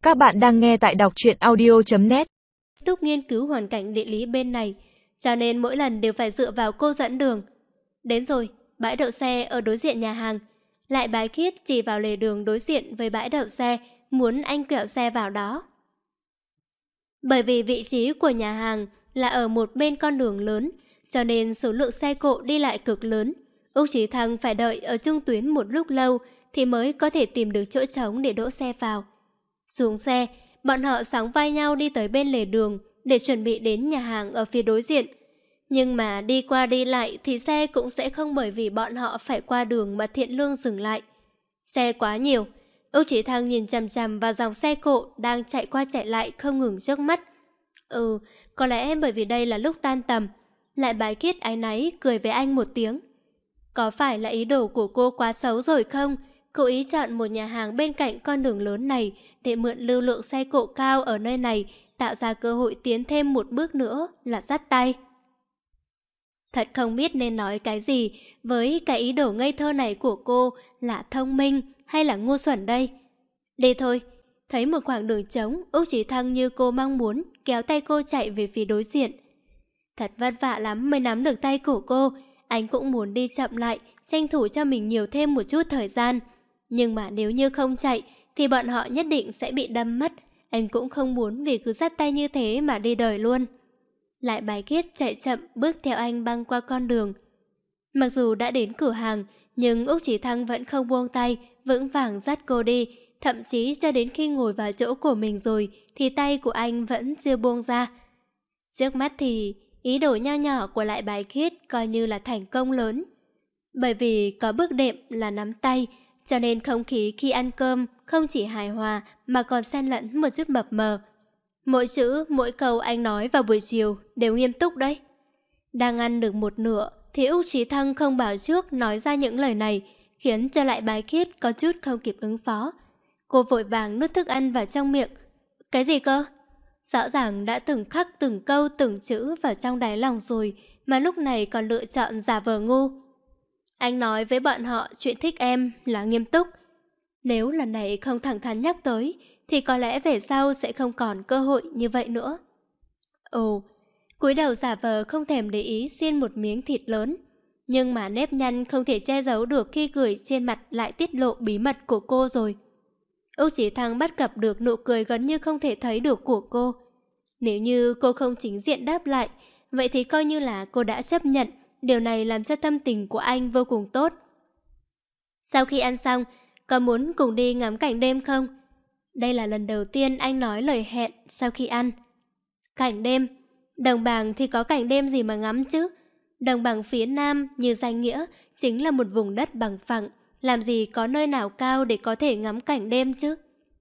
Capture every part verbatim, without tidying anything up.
Các bạn đang nghe tại đọc truyện audio chấm net. Túc nghiên cứu hoàn cảnh địa lý bên này, cho nên mỗi lần đều phải dựa vào cô dẫn đường. Đến rồi, bãi đậu xe ở đối diện nhà hàng. Lại Bái Khiết chỉ vào lề đường đối diện với bãi đậu xe, muốn anh quẹo xe vào đó. Bởi vì vị trí của nhà hàng là ở một bên con đường lớn, cho nên số lượng xe cộ đi lại cực lớn. Úc Chí Thăng phải đợi ở trung tuyến một lúc lâu thì mới có thể tìm được chỗ trống để đỗ xe vào. Xuống xe, bọn họ sóng vai nhau đi tới bên lề đường để chuẩn bị đến nhà hàng ở phía đối diện. Nhưng mà đi qua đi lại thì xe cũng sẽ không bởi vì bọn họ phải qua đường mà thiện lương dừng lại. Xe quá nhiều. Úc Chí Thăng nhìn chằm chằm vào dòng xe cộ đang chạy qua chạy lại không ngừng trước mắt. Ừ, có lẽ bởi vì đây là lúc tan tầm. Lại Bái Khiết áy náy cười với anh một tiếng. Có phải là ý đồ của cô quá xấu rồi không? Cố ý chọn một nhà hàng bên cạnh con đường lớn này để mượn lưu lượng xe cộ cao ở nơi này, tạo ra cơ hội tiến thêm một bước nữa là dắt tay. Thật không biết nên nói cái gì với cái ý đồ ngây thơ này của cô, là thông minh hay là ngu xuẩn đây? Đi thôi. Thấy một khoảng đường trống, Úc Chí Thăng như cô mong muốn kéo tay cô chạy về phía đối diện. Thật vất vả lắm mới nắm được tay của cô. Anh cũng muốn đi chậm lại, tranh thủ cho mình nhiều thêm một chút thời gian. Nhưng mà nếu như không chạy thì bọn họ nhất định sẽ bị đâm mất. Anh cũng không muốn vì cứ dắt tay như thế mà đi đời luôn. Lại Bái Khiết chạy chậm bước theo anh băng qua con đường. Mặc dù đã đến cửa hàng, nhưng Úc Chí Thăng vẫn không buông tay, vững vàng dắt cô đi. Thậm chí cho đến khi ngồi vào chỗ của mình rồi thì tay của anh vẫn chưa buông ra. Trước mắt thì ý đồ nho nhỏ của Lại Bái Khiết coi như là thành công lớn. Bởi vì có bước đệm là nắm tay, cho nên không khí khi ăn cơm không chỉ hài hòa mà còn xen lẫn một chút mập mờ. Mỗi chữ, mỗi câu anh nói vào buổi chiều đều nghiêm túc đấy. Đang ăn được một nửa thì Úc Chí Thăng không bảo trước nói ra những lời này, khiến cho Lại Bái Khiết có chút không kịp ứng phó. Cô vội vàng nuốt thức ăn vào trong miệng. Cái gì cơ? Rõ ràng đã từng khắc từng câu từng chữ vào trong đáy lòng rồi mà lúc này còn lựa chọn giả vờ ngu. Anh nói với bọn họ chuyện thích em là nghiêm túc. Nếu lần này không thẳng thắn nhắc tới thì có lẽ về sau sẽ không còn cơ hội như vậy nữa. Ồ, cúi đầu giả vờ không thèm để ý xiên một miếng thịt lớn. Nhưng mà nếp nhăn không thể che giấu được khi cười trên mặt lại tiết lộ bí mật của cô rồi. Úc Chí Thăng bắt gặp được nụ cười gần như không thể thấy được của cô. Nếu như cô không chính diện đáp lại, vậy thì coi như là cô đã chấp nhận. Điều này làm cho tâm tình của anh vô cùng tốt. Sau khi ăn xong, có muốn cùng đi ngắm cảnh đêm không? Đây là lần đầu tiên anh nói lời hẹn sau khi ăn. Cảnh đêm? Đồng Bằng thì có cảnh đêm gì mà ngắm chứ? Đồng Bằng phía Nam như danh nghĩa chính là một vùng đất bằng phẳng. Làm gì có nơi nào cao để có thể ngắm cảnh đêm chứ?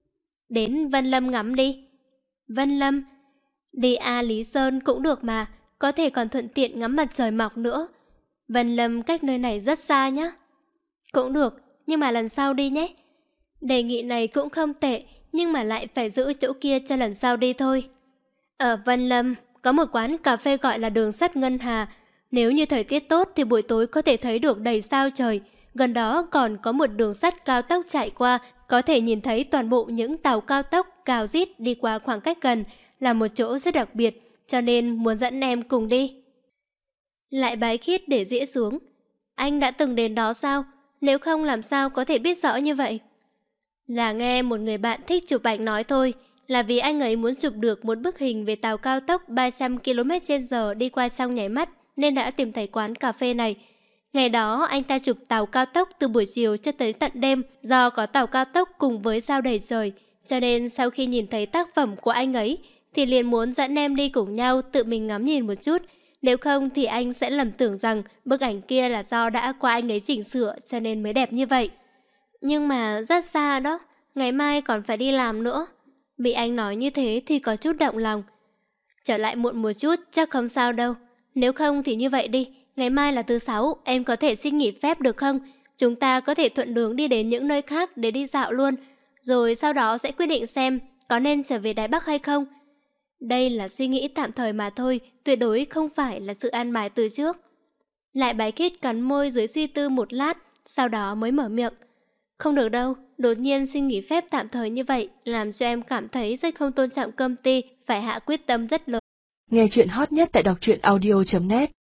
Đến Vân Lâm ngắm đi. Vân Lâm? Đi A Lý Sơn cũng được mà, có thể còn thuận tiện ngắm mặt trời mọc nữa. Vân Lâm cách nơi này rất xa nhé. Cũng được, nhưng mà lần sau đi nhé. Đề nghị này cũng không tệ, nhưng mà lại phải giữ chỗ kia cho lần sau đi thôi. Ở Vân Lâm có một quán cà phê gọi là Đường Sắt Ngân Hà. Nếu như thời tiết tốt thì buổi tối có thể thấy được đầy sao trời. Gần đó còn có một đường sắt cao tốc chạy qua, có thể nhìn thấy toàn bộ những tàu cao tốc cào rít đi qua khoảng cách gần, là một chỗ rất đặc biệt, cho nên muốn dẫn em cùng đi. Lại Bái Khiết để dĩa xuống. Anh đã từng đến đó sao? Nếu không làm sao có thể biết rõ như vậy? Là nghe một người bạn thích chụp ảnh nói thôi, là vì anh ấy muốn chụp được một bức hình về tàu cao tốc ba trăm ki lô mét trên giờ đi qua trong nháy mắt, nên đã tìm thấy quán cà phê này. Ngày đó anh ta chụp tàu cao tốc từ buổi chiều cho tới tận đêm, do có tàu cao tốc cùng với sao đầy trời, cho nên sau khi nhìn thấy tác phẩm của anh ấy thì liền muốn dẫn em đi cùng nhau tự mình ngắm nhìn một chút. Nếu không thì anh sẽ lầm tưởng rằng bức ảnh kia là do đã qua anh ấy chỉnh sửa cho nên mới đẹp như vậy. Nhưng mà rất xa đó, ngày mai còn phải đi làm nữa. Bị anh nói như thế thì có chút động lòng. Trở lại muộn một chút chắc không sao đâu. Nếu không thì như vậy đi, ngày mai là thứ sáu, em có thể xin nghỉ phép được không? Chúng ta có thể thuận đường đi đến những nơi khác để đi dạo luôn, rồi sau đó sẽ quyết định xem có nên trở về Đài Bắc hay không. Đây là suy nghĩ tạm thời mà thôi, tuyệt đối không phải là sự an bài từ trước. Lại Bái Khiết cắn môi dưới suy tư một lát, sau đó mới mở miệng. Không được đâu, đột nhiên xin nghỉ phép tạm thời như vậy làm cho em cảm thấy rất không tôn trọng công ty, phải hạ quyết tâm rất lớn. Nghe chuyện hot nhất tại đọc truyện audio chấm net.